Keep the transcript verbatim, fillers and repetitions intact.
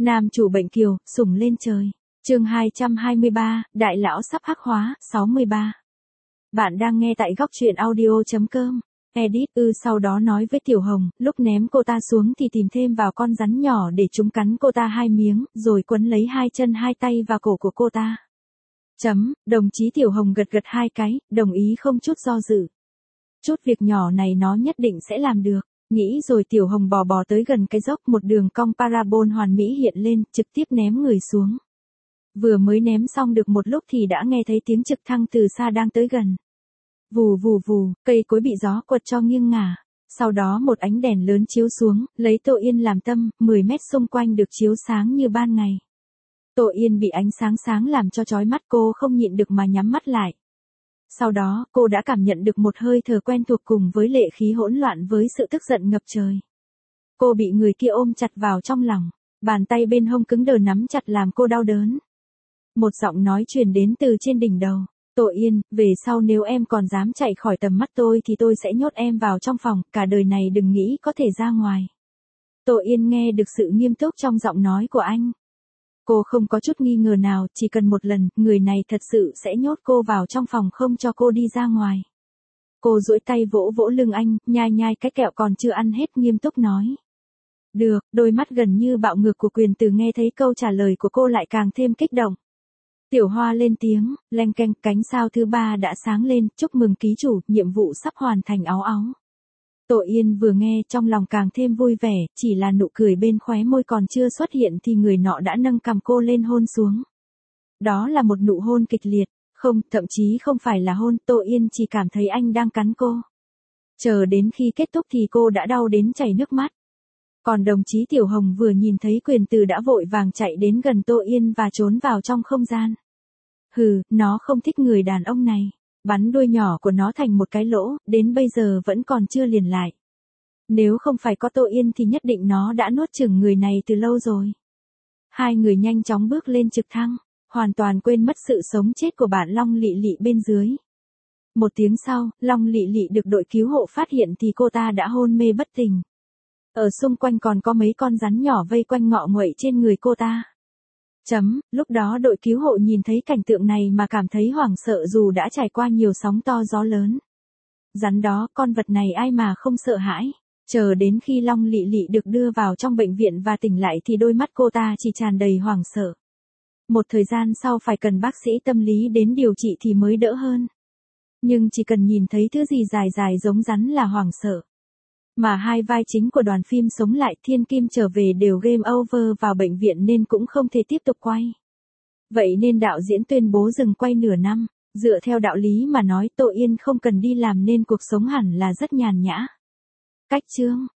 Nam chủ bệnh kiều, sủng lên trời. Chương hai trăm hai mươi ba, đại lão sắp hắc hóa, sáu mươi ba. Bạn đang nghe tại góc truyện audio chấm com. Edit ư sau đó nói với Tiểu Hồng, lúc ném cô ta xuống thì tìm thêm vào con rắn nhỏ để chúng cắn cô ta hai miếng, rồi quấn lấy hai chân hai tay vào cổ của cô ta. Chấm, đồng chí Tiểu Hồng gật gật hai cái, đồng ý không chút do dự. Chút việc nhỏ này nó nhất định sẽ làm được. Nghĩ rồi Tiểu Hồng bò bò tới gần cái dốc, một đường cong parabol hoàn mỹ hiện lên, trực tiếp ném người xuống. Vừa mới ném xong được một lúc thì đã nghe thấy tiếng trực thăng từ xa đang tới gần. Vù vù vù, cây cối bị gió quật cho nghiêng ngả. Sau đó một ánh đèn lớn chiếu xuống, lấy Tô Yên làm tâm, mười mét xung quanh được chiếu sáng như ban ngày. Tô Yên bị ánh sáng sáng làm cho chói mắt, cô không nhịn được mà nhắm mắt lại. Sau đó, cô đã cảm nhận được một hơi thở quen thuộc cùng với lệ khí hỗn loạn với sự tức giận ngập trời. Cô bị người kia ôm chặt vào trong lòng, bàn tay bên hông cứng đờ nắm chặt làm cô đau đớn. Một giọng nói truyền đến từ trên đỉnh đầu. Tô Yên, về sau nếu em còn dám chạy khỏi tầm mắt tôi thì tôi sẽ nhốt em vào trong phòng, cả đời này đừng nghĩ có thể ra ngoài. Tô Yên nghe được sự nghiêm túc trong giọng nói của anh. Cô không có chút nghi ngờ nào, chỉ cần một lần, người này thật sự sẽ nhốt cô vào trong phòng không cho cô đi ra ngoài. Cô duỗi tay vỗ vỗ lưng anh, nhai nhai cái kẹo còn chưa ăn hết, nghiêm túc nói. Được, đôi mắt gần như bạo ngược của Quyền Từ nghe thấy câu trả lời của cô lại càng thêm kích động. Tiểu Hoa lên tiếng, leng keng, cánh sao thứ ba đã sáng lên, chúc mừng ký chủ, nhiệm vụ sắp hoàn thành áo áo. Tô Yên vừa nghe trong lòng càng thêm vui vẻ, chỉ là nụ cười bên khóe môi còn chưa xuất hiện thì người nọ đã nâng cằm cô lên hôn xuống. Đó là một nụ hôn kịch liệt, không, thậm chí không phải là hôn, Tô Yên chỉ cảm thấy anh đang cắn cô. Chờ đến khi kết thúc thì cô đã đau đến chảy nước mắt. Còn đồng chí Tiểu Hồng vừa nhìn thấy Quyền Từ đã vội vàng chạy đến gần Tô Yên và trốn vào trong không gian. Hừ, nó không thích người đàn ông này. Bắn đuôi nhỏ của nó thành một cái lỗ, đến bây giờ vẫn còn chưa liền lại. Nếu không phải có Tô Yên thì nhất định nó đã nuốt chửng người này từ lâu rồi. Hai người nhanh chóng bước lên trực thăng, hoàn toàn quên mất sự sống chết của bạn Long Lị Lị bên dưới. Một tiếng sau, Long Lị Lị được đội cứu hộ phát hiện thì cô ta đã hôn mê bất tỉnh. Ở xung quanh còn có mấy con rắn nhỏ vây quanh ngọ nguậy trên người cô ta. Chấm, lúc đó đội cứu hộ nhìn thấy cảnh tượng này mà cảm thấy hoảng sợ dù đã trải qua nhiều sóng to gió lớn. Rắn đó, con vật này ai mà không sợ hãi. Chờ đến khi Long Lị Lị được đưa vào trong bệnh viện và tỉnh lại thì đôi mắt cô ta chỉ tràn đầy hoảng sợ. Một thời gian sau phải cần bác sĩ tâm lý đến điều trị thì mới đỡ hơn. Nhưng chỉ cần nhìn thấy thứ gì dài dài giống rắn là hoảng sợ. Mà hai vai chính của đoàn phim sống lại, Thiên Kim trở về đều game over vào bệnh viện nên cũng không thể tiếp tục quay. Vậy nên đạo diễn tuyên bố dừng quay nửa năm, dựa theo đạo lý mà nói Tô Yên không cần đi làm nên cuộc sống hẳn là rất nhàn nhã. Cách chương